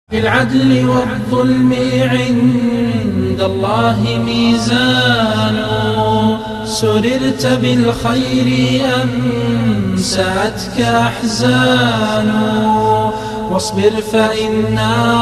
بالعدل والظلم عند الله ميزان. سررت بالخير أم سعتك أحزان؟ واصبر فإن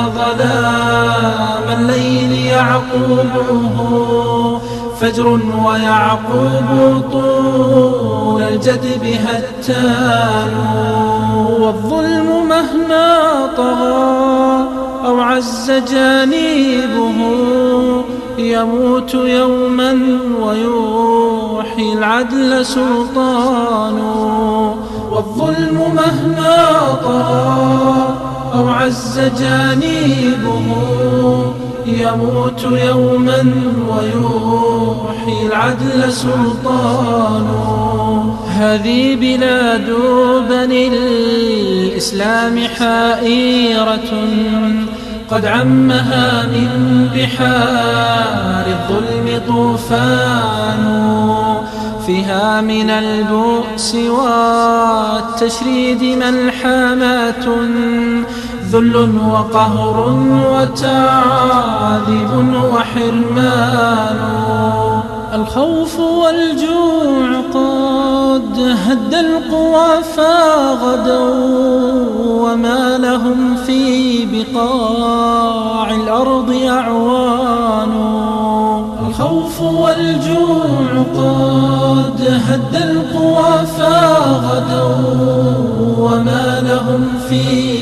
ظلام الليل يعقوبه فجر، ويعقوب طول الجدب هتان. والظلم مهما طغى أو عز جانبه يموت يوما ويوحي العدل سلطان. والظلم مهما طغى أو عز جانبه يموت يوما ويوحي العدل سلطان. هذه بلاد بني الإسلام حائرة قد عمها من بحار الظلم طوفان. فيها من البؤس والتشريد ملحمات، ذل وقهر وتعذيب وحرمان. الخوف والجوع قد هد القوى فغدوا، وما لهم في بقاع الأرض أعوان. الخوف والجوع قد هد القوى فغدوا، وما لهم في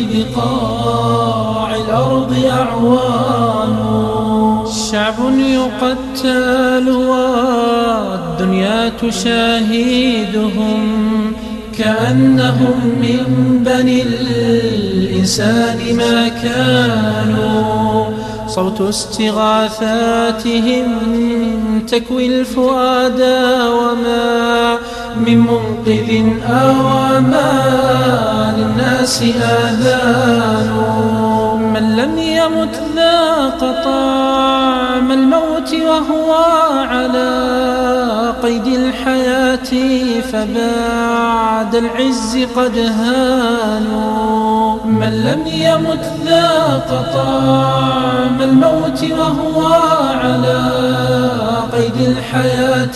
بقاع الأرض أعوان. شعب يقتل والدنيا تشاهدهم كأنهم من بني الإنسان ما كانوا. صوت استغاثاتهم تكوي الفؤاد، وما من منقذ أوما للناس آذان. من لم يمت ذاق طعم الموت وهو على قيد الحياة، فبعد العز قد هانوا. من لم يمت ذاق طعم الموت وهو على قيد الحياة،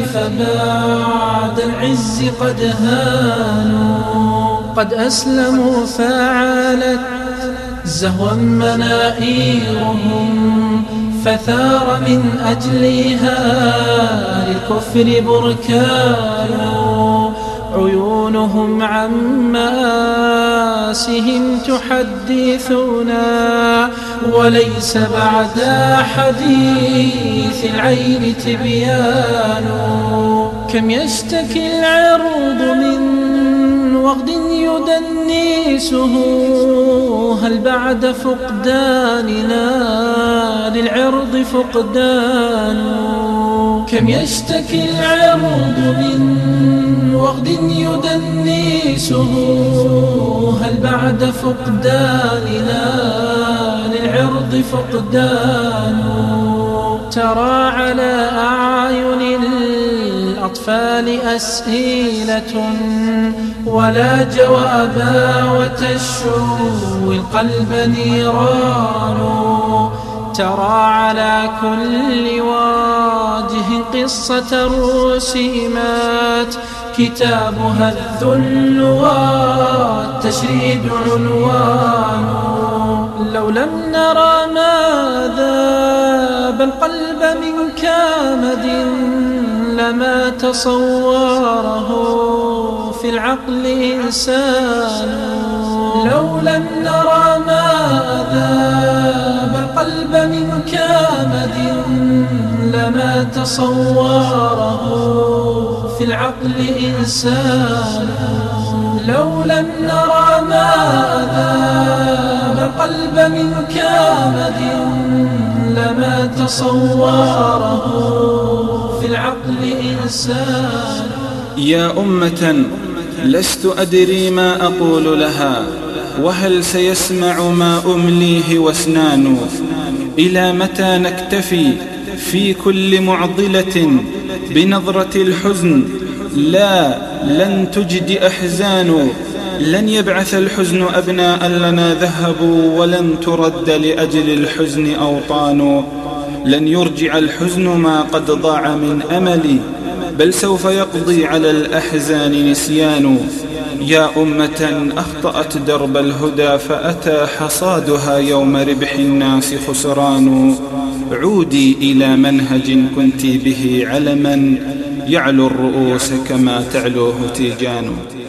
فبعد العز قد هانوا. قد أسلموا فعالت زهوا منائرهم، فثار من أجلها للكفر بركان. عيونهم عن مآسهم تحدثنا، وليس بعد حديث العين تبيان. كم يشتكي العرض من وغد يدنسه، هل بعد فقداننا للعرض فقدان؟ كم يشتكي العرض من وغد يدنسه، هل بعد فقداننا للعرض فقدان؟ ترى على أعين الأطفال أسئلة ولا جوابا، وتشوي القلب نيران. ترى على كل وجه قصة رسمات، كتابها الذل والتشريد عنوان. لو لم نرى ما ذاب القلب من كامد، لما تصوره في العقل إنسان. لو لم نرى ما ذاب القلب من كامد، لما تصوره في العقل إنسان. لو لم نرى ما ذاب القلب من كامد، لما تصوره في العقل إنسان. يا أمة لست أدري ما أقول لها، وهل سيسمع ما أمليه واسنان؟ إلى متى نكتفي في كل معضلة بنظرة الحزن؟ لا، لن تجد أحزان لن يبعث الحزن أبناء لنا ذهبوا، ولن ترد لأجل الحزن أوطان. لن يرجع الحزن ما قد ضاع من أملي، بل سوف يقضي على الأحزان نسيان. يا أمة أخطأت درب الهدى، فأتى حصادها يوم ربح الناس خسران. عودي إلى منهج كنت به علما، يعلو الرؤوس كما تعلوه تيجان.